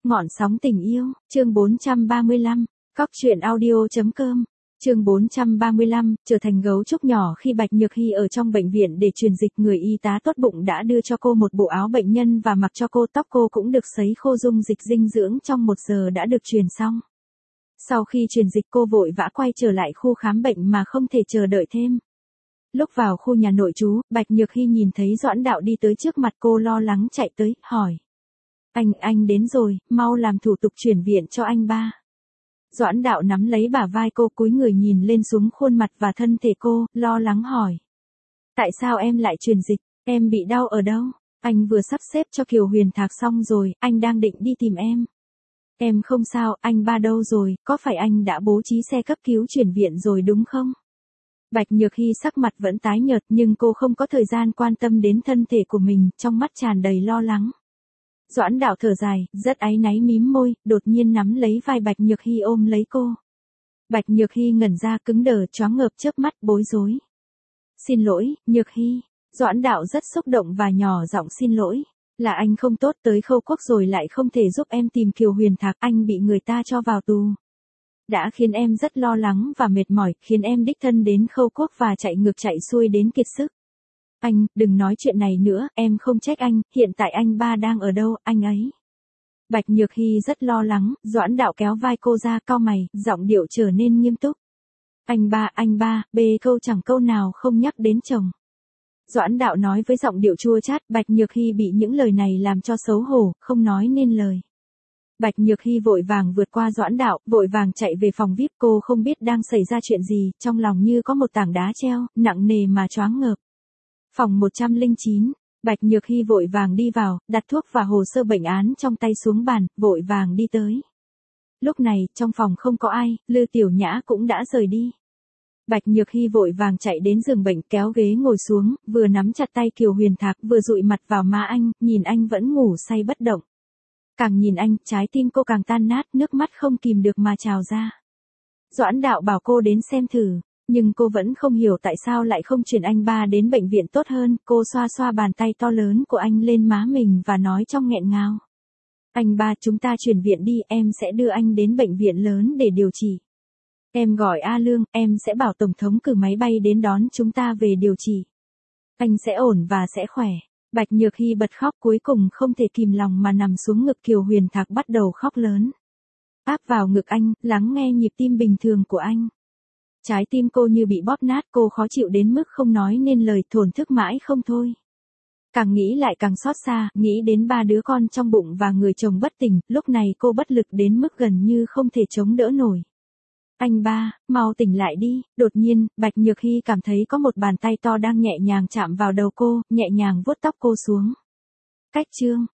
Ngọn sóng tình yêu, chương 435, cóc truyện audio.com, chương 435, trở thành gấu trúc nhỏ. Khi Bạch Nhược Hy ở trong bệnh viện để truyền dịch, người y tá tốt bụng đã đưa cho cô một bộ áo bệnh nhân và mặc cho cô, tóc cô cũng được sấy khô, dung dịch dinh dưỡng trong 1 giờ đã được truyền xong. Sau khi truyền dịch, cô vội vã quay trở lại khu khám bệnh mà không thể chờ đợi thêm. Lúc vào khu nhà nội trú, Bạch Nhược Hy nhìn thấy Doãn Đạo đi tới trước mặt cô, lo lắng chạy tới, hỏi. Anh đến rồi, mau làm thủ tục chuyển viện cho anh ba. Doãn Đạo nắm lấy bả vai cô, cúi người nhìn lên xuống khuôn mặt và thân thể cô, lo lắng hỏi. Tại sao em lại truyền dịch, em bị đau ở đâu? Anh vừa sắp xếp cho Kiều Huyền Thạc xong rồi, anh đang định đi tìm em. Em không sao, anh ba đâu rồi, có phải anh đã bố trí xe cấp cứu chuyển viện rồi đúng không? Bạch Nhược Hy sắc mặt vẫn tái nhợt nhưng cô không có thời gian quan tâm đến thân thể của mình, trong mắt tràn đầy lo lắng. Doãn Đạo thở dài, rất áy náy mím môi, đột nhiên nắm lấy vai Bạch Nhược Hy ôm lấy cô. Bạch Nhược Hy ngẩn ra, cứng đờ, choáng ngợp, chớp mắt, bối rối. Xin lỗi, Nhược Hy. Doãn Đạo rất xúc động và nhỏ giọng xin lỗi. Là anh không tốt, tới Khâu Quốc rồi lại không thể giúp em tìm Kiều Huyền Thạc, anh bị người ta cho vào tù. Đã khiến em rất lo lắng và mệt mỏi, khiến em đích thân đến Khâu Quốc và chạy ngược chạy xuôi đến kiệt sức. Anh, đừng nói chuyện này nữa, em không trách anh, hiện tại anh ba đang ở đâu, anh ấy. Bạch Nhược Hy rất lo lắng, Doãn Đạo kéo vai cô ra, cau mày, giọng điệu trở nên nghiêm túc. Anh ba, bê câu chẳng câu nào không nhắc đến chồng. Doãn Đạo nói với giọng điệu chua chát, Bạch Nhược Hy bị những lời này làm cho xấu hổ, không nói nên lời. Bạch Nhược Hy vội vàng vượt qua Doãn Đạo, vội vàng chạy về phòng VIP, cô không biết đang xảy ra chuyện gì, trong lòng như có một tảng đá treo, nặng nề mà choáng ngợp. Phòng 109, Bạch Nhược Hy vội vàng đi vào, đặt thuốc và hồ sơ bệnh án trong tay xuống bàn, vội vàng đi tới. Lúc này, trong phòng không có ai, Lư Tiểu Nhã cũng đã rời đi. Bạch Nhược Hy vội vàng chạy đến giường bệnh, kéo ghế ngồi xuống, vừa nắm chặt tay Kiều Huyền Thạc, vừa dụi mặt vào má anh, nhìn anh vẫn ngủ say bất động. Càng nhìn anh, trái tim cô càng tan nát, nước mắt không kìm được mà trào ra. Doãn Đạo bảo cô đến xem thử, nhưng cô vẫn không hiểu tại sao lại không chuyển anh ba đến bệnh viện tốt hơn. Cô xoa xoa bàn tay to lớn của anh lên má mình và nói trong nghẹn ngào. Anh ba, chúng ta chuyển viện đi, em sẽ đưa anh đến bệnh viện lớn để điều trị. Em gọi A Lương, em sẽ bảo Tổng thống cử máy bay đến đón chúng ta về điều trị. Anh sẽ ổn và sẽ khỏe. Bạch Nhược Hy bật khóc, cuối cùng không thể kìm lòng mà nằm xuống ngực Kiều Huyền Thạc, bắt đầu khóc lớn. Áp vào ngực anh, lắng nghe nhịp tim bình thường của anh. Trái tim cô như bị bóp nát, cô khó chịu đến mức không nói nên lời, thổn thức mãi không thôi. Càng nghĩ lại càng xót xa, nghĩ đến 3 đứa con trong bụng và người chồng bất tỉnh, lúc này cô bất lực đến mức gần như không thể chống đỡ nổi. Anh ba, mau tỉnh lại đi. Đột nhiên, Bạch Nhược Hy cảm thấy có một bàn tay to đang nhẹ nhàng chạm vào đầu cô, nhẹ nhàng vuốt tóc cô xuống. Cách chương